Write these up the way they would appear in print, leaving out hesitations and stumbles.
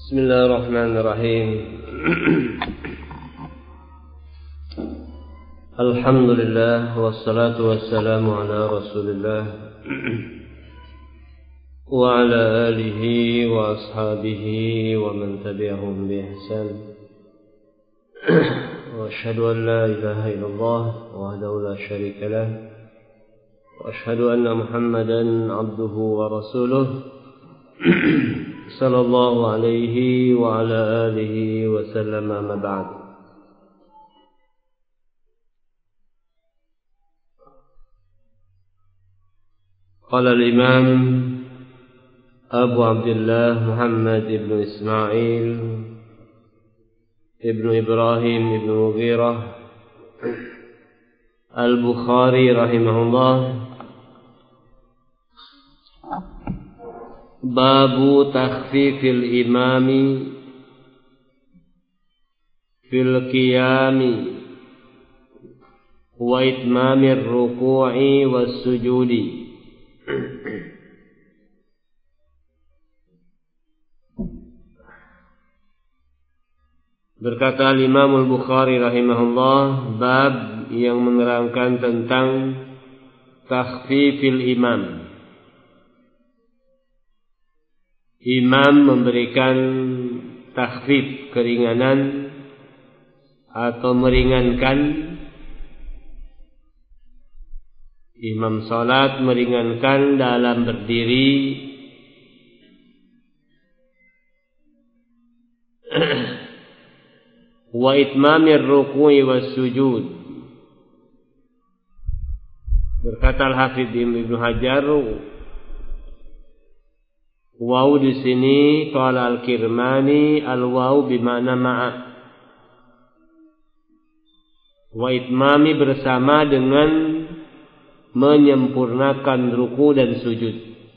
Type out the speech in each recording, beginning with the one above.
Bismillahirrahmanirrahim. Alhamdulillah wassalatu wassalamu ala Rasulillah wa ala alihi wa ashabihi wa man tabi'ahum bi ihsan. Wa asyhadu an la ilaha illallah wahdahu la syarika lah wa asyhadu anna Muhammadan abduhu wa rasuluh sallallahu alaihi wa ala alihi wa sallam, amma ba'd. Qala al-imam Abu Abdullah Muhammad ibn Ismail ibn Ibrahim ibn Mughirah al-Bukhari rahimahullah, babu takhfifil imami fil qiyami wa itmamir ruku'i was sujudi. Berkata Imam Al-Bukhari rahimahullah, bab yang menerangkan tentang takhfifil imam. Imam memberikan takhfif, keringanan atau meringankan. Imam salat meringankan dalam berdiri, wa itmamir ruku'i was sujud. Berkata Al-Hafidz Ibnu Hajar, waw di sini qala Al-Kirmani, al-waw bimana ma'a. Wa itmami bersama dengan menyempurnakan ruku dan sujud.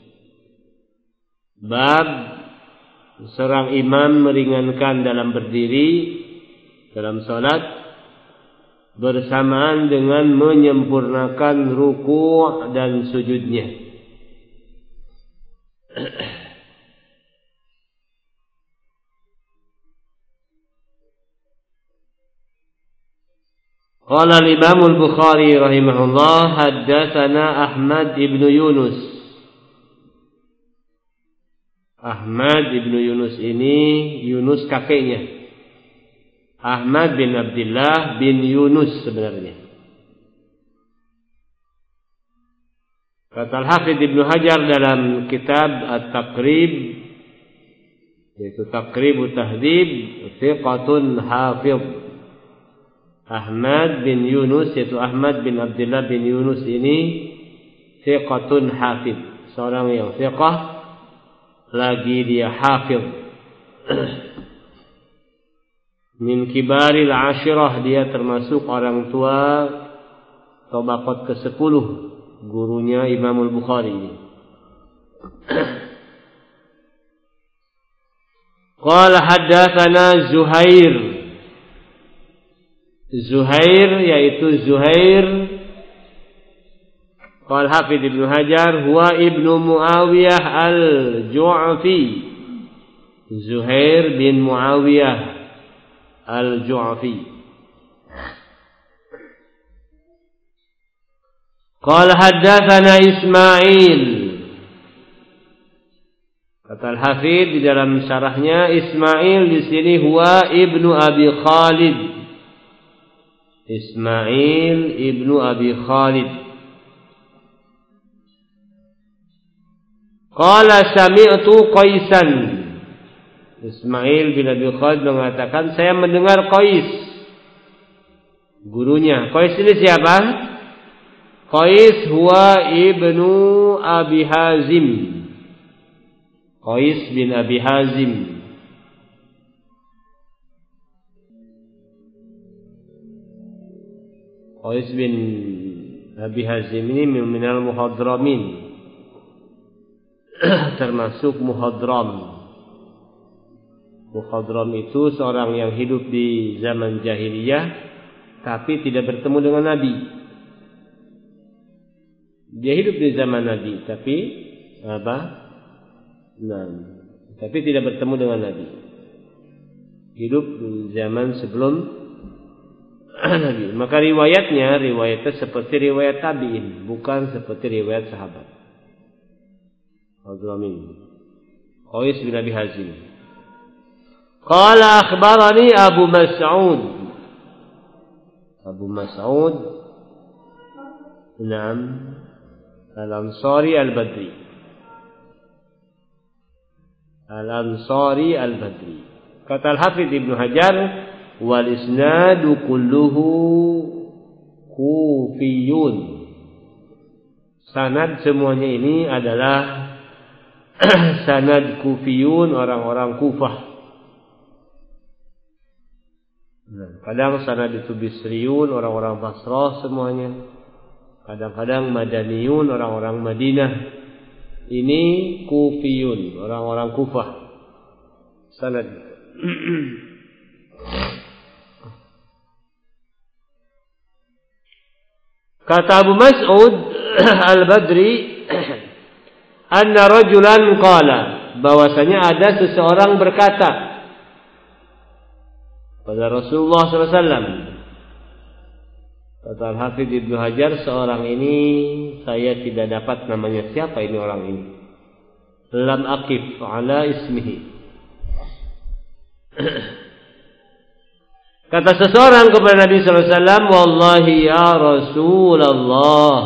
Bab seorang imam meringankan dalam berdiri dalam salat bersamaan dengan menyempurnakan ruku dan sujudnya. Qala al-Imam Al-Bukhari rahimahullah, haddatsana Ahmad ibn Yunus. Ahmad ibn Yunus ini Yunus kakeknya, Ahmad bin Abdullah bin Yunus sebenarnya. Kata Al-Hafidz Ibnu Hajar dalam kitab At-Taqrib, yaitu Taqribut Tahdhib, thiqatun hafidh. Ahmad bin Yunus, yaitu Ahmad bin Abdullah bin Yunus ini thiqatun hafidh, seorang yang thiqah lagi dia hafidh. Min kibaril ashirah, dia termasuk orang tua tabaqat ke-10 gurunya Imam Al-Bukhari. Qala haddatsana Zuhair yaitu Zuhair. Qala Hafidz Ibnu Hajar huwa ibnu Muawiyah al-Ju'fi. Zuhair bin Muawiyah al-Ju'fi. Qala haddatsana Ismail. Kata Al-Hafidz di dalam syarahnya, Ismail di sini huwa ibnu Abi Khalid. Ismail ibnu Abi Khalid. Qala sami'tu Qaisan. Ismail bin Abi Khalid mengatakan, saya mendengar Qais, gurunya. Qais ini siapa? Qais huwa ibnu Abi Hazim. Qais bin Abi Hazim. Qais bin Abi Hazim ini minal muhadramin, termasuk muhadram. Muhadram itu seorang yang hidup di zaman jahiliyah tapi tidak bertemu dengan Nabi. Dia hidup di zaman Nabi tapi tapi tidak bertemu dengan Nabi. hidup di zaman sebelum Nabi. Maka riwayatnya seperti riwayat tabi'in, bukan seperti riwayat sahabat. Qais bin Abi Hazim. Qala akhbarani Abu Mas'ud. Abu Mas'ud Al-Ansari Al-Badri. Al-Ansari Al-Badri. Kata Al-Hafidz Ibnu Hajar, wal isnadu kulluhu kufiyun. Sanad semuanya ini adalah sanad kufiyun, orang-orang Kufah. Kadang sanad itu Bisriyun, orang-orang Basrah semuanya. Kadang-kadang Madaniyun, orang-orang Madinah. Ini Kufiyun, orang-orang Kufah. Sanad. Kata Abu Mas'ud Al-Badri, anna rajulan qala, bahwasanya ada seseorang berkata pada Rasulullah SAW. Kata Al-Hafidz Ibnu Hajar, seorang ini saya tidak dapat namanya, siapa ini orang ini. Lam aqif ala ismihi. Kata seseorang kepada Nabi SAW, wallahi ya Rasulullah,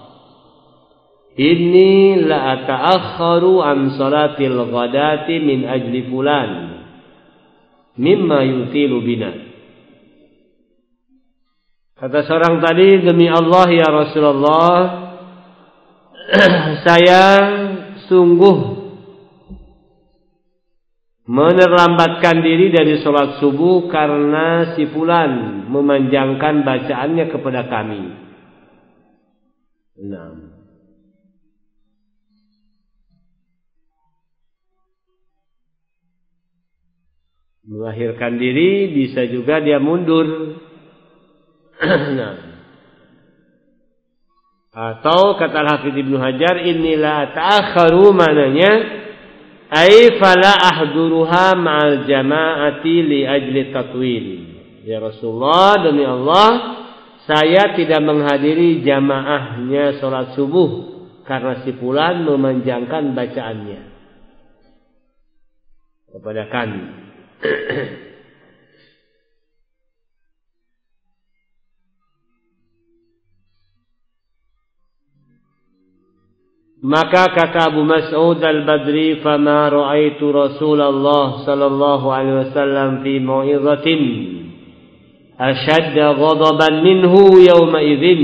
inni la ata'akharu an salatil ghadati min ajli fulan mimma yutilu bina. Kata seorang tadi, demi Allah ya Rasulullah, saya sungguh menerlambatkan diri dari sholat subuh karena si fulan memanjangkan bacaannya kepada kami. Mengakhirkan diri, bisa juga dia mundur. Atau kata Al-Hafidz Ibnu Hajar, inilah ta'akharu, mananya ay fala ahduruha ma'al jama'ati li ajli tatwil. Ya Rasulullah, demi Allah, saya tidak menghadiri jamaahnya sholat subuh karena si fulan memanjangkan bacaannya kepada kami. Maka kata Abu Mas'ud Al-Badri, fama ra'aitu Rasulullah sallallahu alaihi wasallam fi mau'izatin ashadda ghadaban minhu yawma idzin.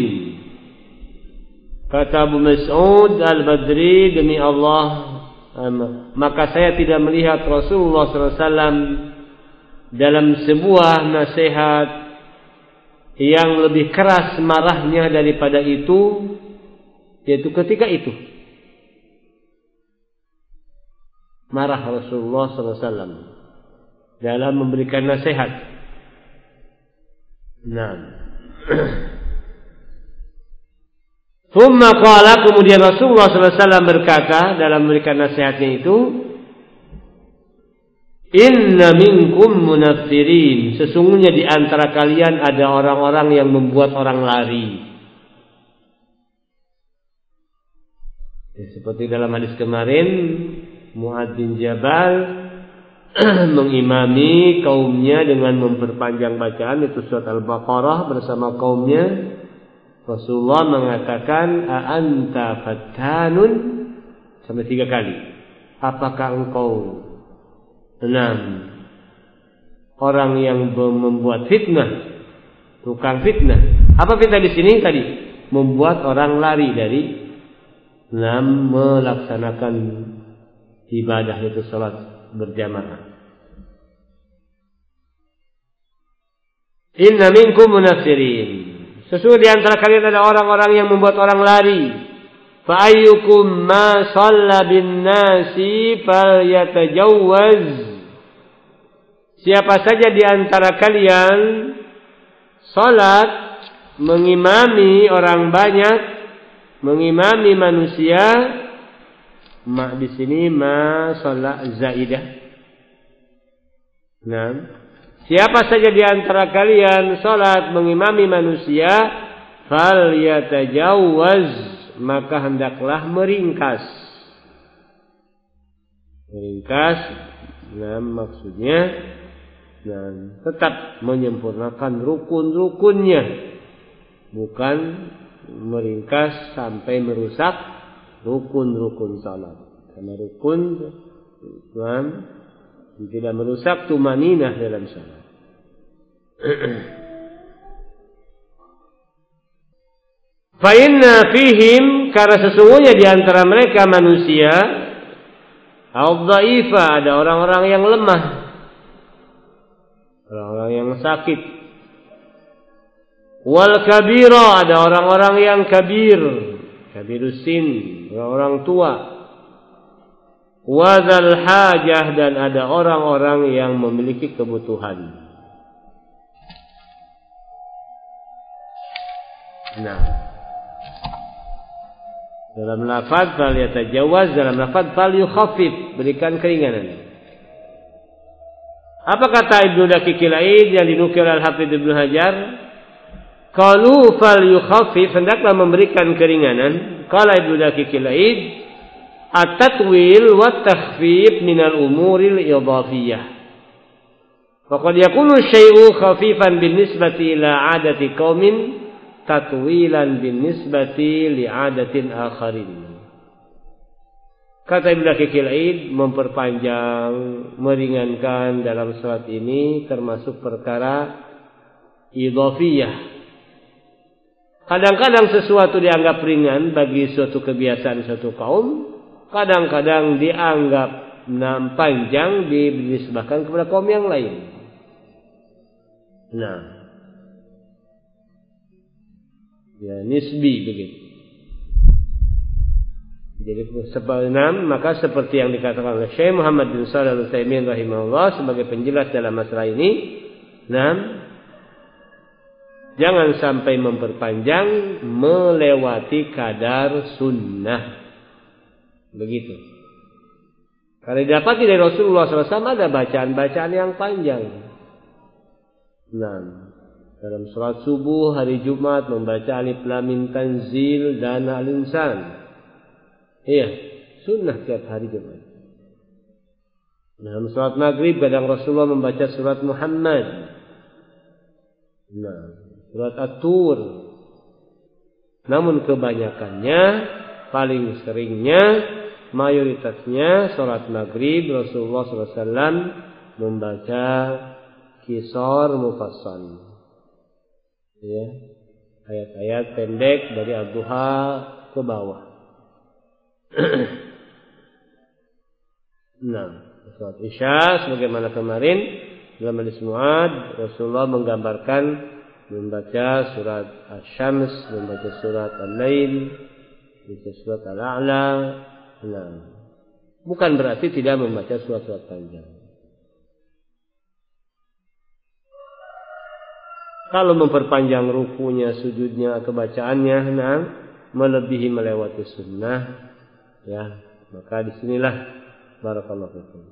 Kata Abu Mas'ud Al-Badri, demi Allah, maka saya tidak melihat Rasulullah sallallahu alaihi wasallam dalam sebuah nasihat yang lebih keras marahnya daripada itu, yaitu ketika itu. Marah Rasulullah SAW dalam memberikan nasihat. Thumma qala, kemudian Rasulullah SAW berkata dalam memberikan nasihatnya itu, inna minkum munaffirin, sesungguhnya di antara kalian ada orang-orang yang membuat orang lari. Seperti dalam hadis kemarin, Mu'adz bin Jabal mengimami kaumnya dengan memperpanjang bacaan, itu surat Al-Baqarah bersama kaumnya. Rasulullah mengatakan, a'anta fattanun, sampai 3 kali. Apakah engkau orang yang membuat fitnah, tukang fitnah? Apa fitnah di sini tadi? Membuat orang lari dari melaksanakan ibadah, itu salat berjamaah. Inna minkum munaffirin, sesungguhnya di antara kalian ada orang-orang yang membuat orang lari. Fa ayyukum ma shalla bin nasi falyatajawwaz, siapa saja di antara kalian salat mengimami orang banyak, mengimami manusia. Ma di sini ma shalah zaidah. Siapa saja di antara kalian salat mengimami manusia, falyatajawwaz, maka hendaklah meringkas. Meringkas, nah maksudnya tetap menyempurnakan rukun-rukunnya, bukan meringkas sampai merusak rukun-rukun salat. Karena rukun tidak merusak tumaninah dalam salat. Fa inna fihim, karena sesungguhnya di antara mereka manusia, al-dha'ifa, ada orang-orang yang lemah, orang-orang yang sakit. Wal kabira, ada orang-orang yang kabirusin, orang-orang tua. Wadzal hajah, dan ada orang-orang yang memiliki kebutuhan. Nah, dalam lafaz fal yatajawaz, dalam lafaz fal yukhaffif, berikan keringanan. Apa kata Ibnu Daqiqil Aid yang dinukil Al-Hafidz Ibnu Hajar? Qalu fal yukhaffif, hendaklah memberikan keringanan. Qala Ibnu Daqiqil Aid, at-tatwil wa takhfif minal umuril idhafiyah. Faqad yakunu syai'u khafifan binisbati ila 'adati qaumin, tatwilan binisbati li 'adatin akharin. Kata Ibnu Daqiqil Aid, memperpanjang, meringankan dalam salat ini termasuk perkara idhafiyah. Kadang-kadang sesuatu dianggap ringan bagi suatu kebiasaan suatu kaum, kadang-kadang dianggap panjang dinisbahkan kepada kaum yang lain. Nah, ya nisbi begitu. Jadi maka seperti yang dikatakan oleh Syekh Muhammad bin Shalih Al-Utsaimin rahimahullah sebagai penjelas dalam masalah ini, jangan sampai memperpanjang melewati kadar sunnah. Begitu. Karena didapati dari Rasulullah SAW ada bacaan-bacaan yang panjang. Dalam salat subuh hari Jumat membaca Alif Lam Mim Tanzil dan Al-Insan. Iya, sunnah tiap hari Jumat. Dalam salat maghrib kadang Rasulullah membaca surat Muhammad. Surat At-Tur. Namun kebanyakannya, paling seringnya, mayoritasnya salat maghrib Rasulullah SAW membaca Qisar Mufassal. Ya, ayat-ayat pendek dari Ad-Duha ke bawah. Salat Isya sebagaimana kemarin dalam hadis Mu'ad, Rasulullah menggambarkan membaca surat Asy-Syams, membaca surat Al-Lail, membaca surat Al-A'la. Bukan berarti tidak membaca surat-surat panjang. Kalau memperpanjang rukunya, sujudnya, atau bacaannya, melebihi melewati sunnah, ya, maka disinilah barakallahu fikum.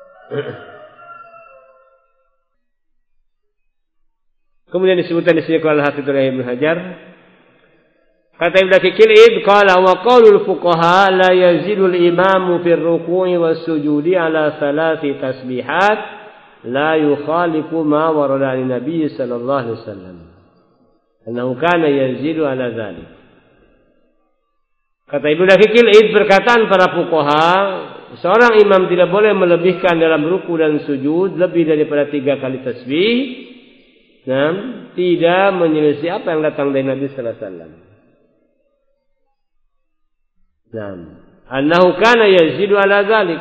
Kemudian disebutkan di sini oleh Al-Hafidz Ibnu Hajar, kata Ibnu Daqiqil Aid, qala wa qaulul fuqaha la yazidul imamu fir ruku'i was sujudi ala 3 tasbihat la yukhalifu ma warada an Nabi sallallahu alaihi wasallam. Annahu kana yazidu ala dzalik. Kata Ibnu Daqiqil Aid, perkataan para fuqaha, seorang imam tidak boleh melebihkan dalam ruku dan sujud lebih daripada 3 kali tasbih. Tidak menyelisih apa yang datang dari Nabi sallallahu alaihi wasallam. Annahu kana yazidu ala dzalik.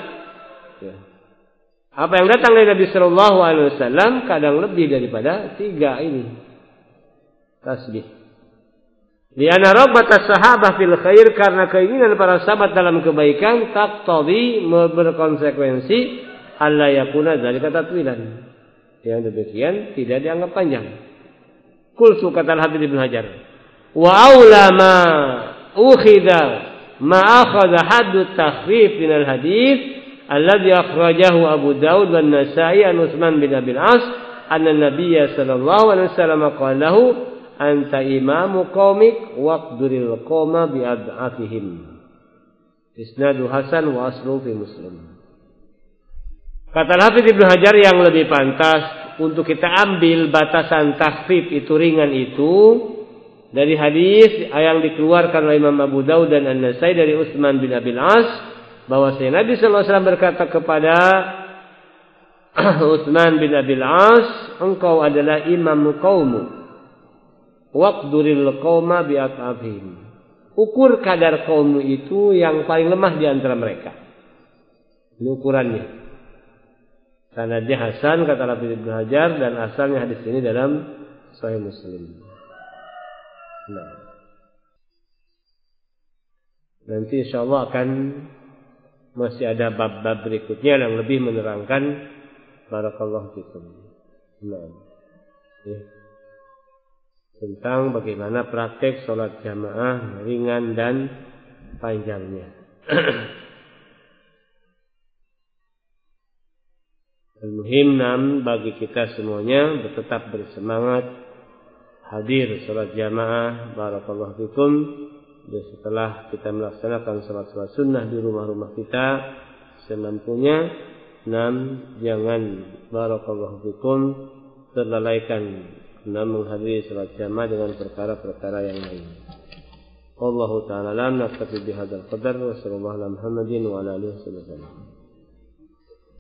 Apa yang datang dari Nabi sallallahu alaihi wasallam kadang lebih daripada 3 ini tasbih. Lianna rabbatas sahabah fil khair, karena keinginan para sahabat dalam kebaikan taqtadi, berkonsekuensi alla yakuna dzalika tatwilan. Yang demikian tidak dianggap panjang. Qultu, kata Al-Hafidz Ibnu Hajar, wa aula ma ukhidha ma akhadha haddu takhfif min al-hadits alladhi akhrajahu Abu Daud wan Nasa'i an Utsman bin Abil As anna Nabiyya sallallahu alaihi wasallam qala lahu anta imamu qaumik waqduril qauma bi ad'afihim. Isnadu hasan wa aslu fi Muslim. Kata Hafidz Ibnu Hajar, yang lebih pantas untuk kita ambil batasan takhfif itu, ringan itu, dari hadis yang dikeluarkan oleh Imam Abu Daud dan An-Nasai dari Utsman bin Abil As, bahwa Nabi sallallahu alaihi wasallam berkata kepada Utsman bin Abil As, engkau adalah imam kaummu, waqduril qauma bi at'afihim. Ukur kadar kaummu itu yang paling lemah di antara mereka. Ini ukurannya. Sanadnya hasan kata Hafidz Ibnu Hajar, dan asalnya hadis ini dalam Sahih Muslim. Nah, nanti insyaallah akan masih ada bab-bab berikutnya yang lebih menerangkan. Barakallahu fikum. Nah, ya. Tentang bagaimana praktek sholat jamaah ringan dan panjangnya. Al-muhim bagi kita semuanya tetap bersemangat hadir sholat jamaah. Barakallahu fikum. Dan setelah kita melaksanakan sholat sunnah di rumah-rumah kita semampunya, jangan barakallahu fikum terlalaikan menghadiri salat jamaah dengan perkara-perkara yang lain. Wallahu ta'ala alam. Naktafi bihadzal qadar wa sallallahu ala Muhammadin wa ala alihi wasallam.